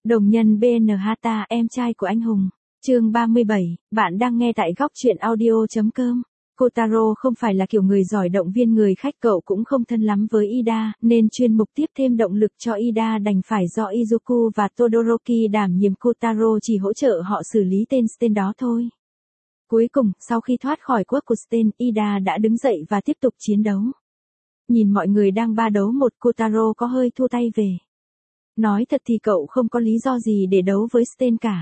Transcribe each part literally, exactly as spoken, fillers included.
Đồng nhân bê en Hata, em trai của anh hùng. Chương ba mươi bảy, bạn đang nghe tại góc truyện audio chấm com. Kotaro không phải là kiểu người giỏi động viên người khách, cậu cũng không thân lắm với Ida, nên chuyên mục tiếp thêm động lực cho Ida đành phải do Izuku và Todoroki đảm nhiệm. Kotaro chỉ hỗ trợ họ xử lý tên Stain đó thôi. Cuối cùng, sau khi thoát khỏi quốc của Stain, Ida đã đứng dậy và tiếp tục chiến đấu. Nhìn mọi người đang ba đấu một, Kotaro có hơi thua tay về. Nói thật thì cậu không có lý do gì để đấu với Stain cả.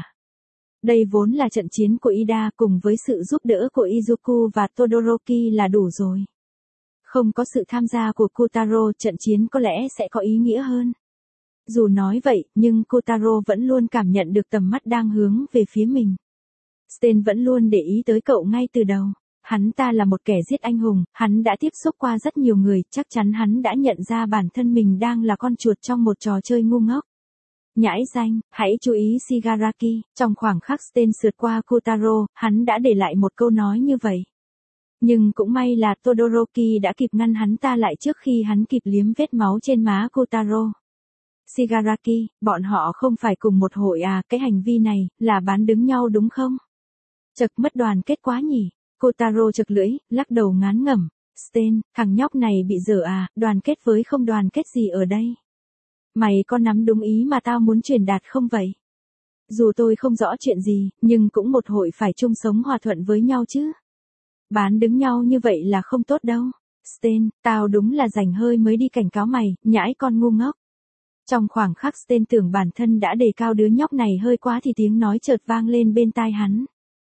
Đây vốn là trận chiến của Ida, cùng với sự giúp đỡ của Izuku và Todoroki là đủ rồi. Không có sự tham gia của Kotaro, trận chiến có lẽ sẽ có ý nghĩa hơn. Dù nói vậy, nhưng Kotaro vẫn luôn cảm nhận được tầm mắt đang hướng về phía mình. Stain vẫn luôn để ý tới cậu ngay từ đầu. Hắn ta là một kẻ giết anh hùng, hắn đã tiếp xúc qua rất nhiều người, chắc chắn hắn đã nhận ra bản thân mình đang là con chuột trong một trò chơi ngu ngốc. Nhãi danh, hãy chú ý Shigaraki. Trong khoảng khắc Stain sượt qua Kotaro, hắn đã để lại một câu nói như vậy. Nhưng cũng may là Todoroki đã kịp ngăn hắn ta lại trước khi hắn kịp liếm vết máu trên má Kotaro. Shigaraki, bọn họ không phải cùng một hội à, cái hành vi này, là bán đứng nhau đúng không? Chật, mất đoàn kết quá nhỉ. Kotaro chực lưỡi, lắc đầu ngán ngẩm. Stain, thằng nhóc này bị dở à, đoàn kết với không đoàn kết gì ở đây. Mày có nắm đúng ý mà tao muốn truyền đạt không vậy? Dù tôi không rõ chuyện gì, nhưng cũng một hội phải chung sống hòa thuận với nhau chứ. Bán đứng nhau như vậy là không tốt đâu. Stain, tao đúng là rảnh hơi mới đi cảnh cáo mày, nhãi con ngu ngốc. Trong khoảng khắc Stain tưởng bản thân đã đề cao đứa nhóc này hơi quá thì tiếng nói chợt vang lên bên tai hắn.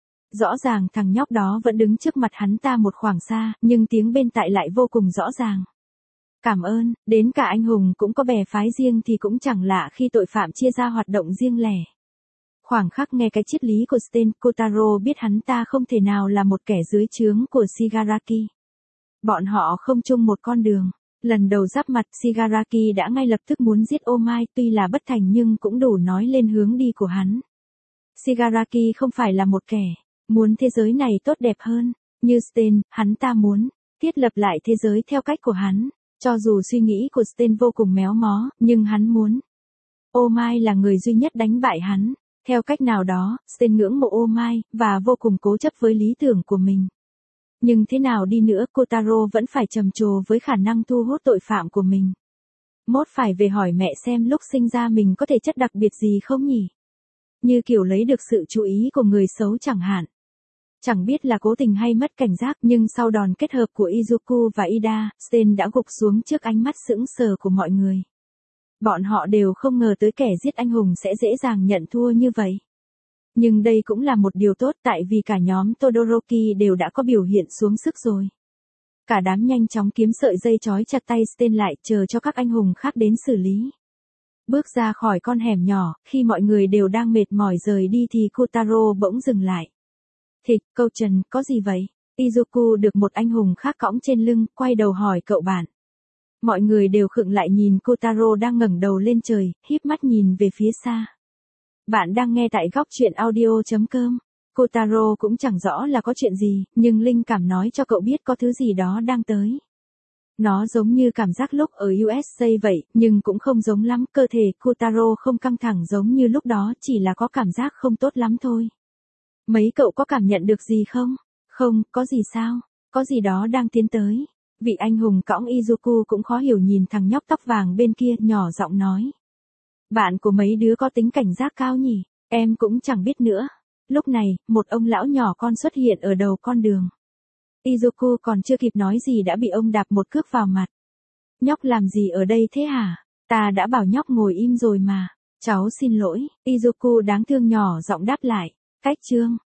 Rõ ràng thằng nhóc đó vẫn đứng trước mặt hắn ta một khoảng xa, nhưng tiếng bên tai lại vô cùng rõ ràng. Cảm ơn, đến cả anh hùng cũng có bè phái riêng thì cũng chẳng lạ khi tội phạm chia ra hoạt động riêng lẻ. Khoảng khắc nghe cái triết lý của Stain, Kotaro biết hắn ta không thể nào là một kẻ dưới trướng của Shigaraki. Bọn họ không chung một con đường. Lần đầu giáp mặt, Shigaraki đã ngay lập tức muốn giết Omai, tuy là bất thành nhưng cũng đủ nói lên hướng đi của hắn. Shigaraki không phải là một kẻ muốn thế giới này tốt đẹp hơn. Như Stain, hắn ta muốn thiết lập lại thế giới theo cách của hắn. Cho dù suy nghĩ của Stain vô cùng méo mó, nhưng hắn muốn. Omai là người duy nhất đánh bại hắn. Theo cách nào đó, Stain ngưỡng mộ Omai, và vô cùng cố chấp với lý tưởng của mình. Nhưng thế nào đi nữa, Kotaro vẫn phải trầm trồ với khả năng thu hút tội phạm của mình. Mốt phải về hỏi mẹ xem lúc sinh ra mình có thể chất đặc biệt gì không nhỉ? Như kiểu lấy được sự chú ý của người xấu chẳng hạn. Chẳng biết là cố tình hay mất cảnh giác, nhưng sau đòn kết hợp của Izuku và Ida, Stain đã gục xuống trước ánh mắt sững sờ của mọi người. Bọn họ đều không ngờ tới kẻ giết anh hùng sẽ dễ dàng nhận thua như vậy. Nhưng đây cũng là một điều tốt, tại vì cả nhóm Todoroki đều đã có biểu hiện xuống sức rồi. Cả đám nhanh chóng kiếm sợi dây trói chặt tay Stain lại, chờ cho các anh hùng khác đến xử lý. Bước ra khỏi con hẻm nhỏ, khi mọi người đều đang mệt mỏi rời đi thì Kotaro bỗng dừng lại. Thịch, câu Trần, có gì vậy? Izuku được một anh hùng khác cõng trên lưng, quay đầu hỏi cậu bạn. Mọi người đều khựng lại nhìn Kotaro đang ngẩng đầu lên trời, híp mắt nhìn về phía xa. Bạn đang nghe tại góc truyện audio chấm com. Kotaro cũng chẳng rõ là có chuyện gì, nhưng linh cảm nói cho cậu biết có thứ gì đó đang tới. Nó giống như cảm giác lúc ở u ét a vậy, nhưng cũng không giống lắm. Cơ thể Kotaro không căng thẳng giống như lúc đó, chỉ là có cảm giác không tốt lắm thôi. Mấy cậu có cảm nhận được gì không? Không, có gì sao? Có gì đó đang tiến tới. Vị anh hùng cõng Izuku cũng khó hiểu nhìn thằng nhóc tóc vàng bên kia, nhỏ giọng nói. Bạn của mấy đứa có tính cảnh giác cao nhỉ? Em cũng chẳng biết nữa. Lúc này, một ông lão nhỏ con xuất hiện ở đầu con đường. Izuku còn chưa kịp nói gì đã bị ông đạp một cước vào mặt. Nhóc làm gì ở đây thế hả? Ta đã bảo nhóc ngồi im rồi mà. Cháu xin lỗi. Izuku đáng thương nhỏ giọng đáp lại. Cách chương.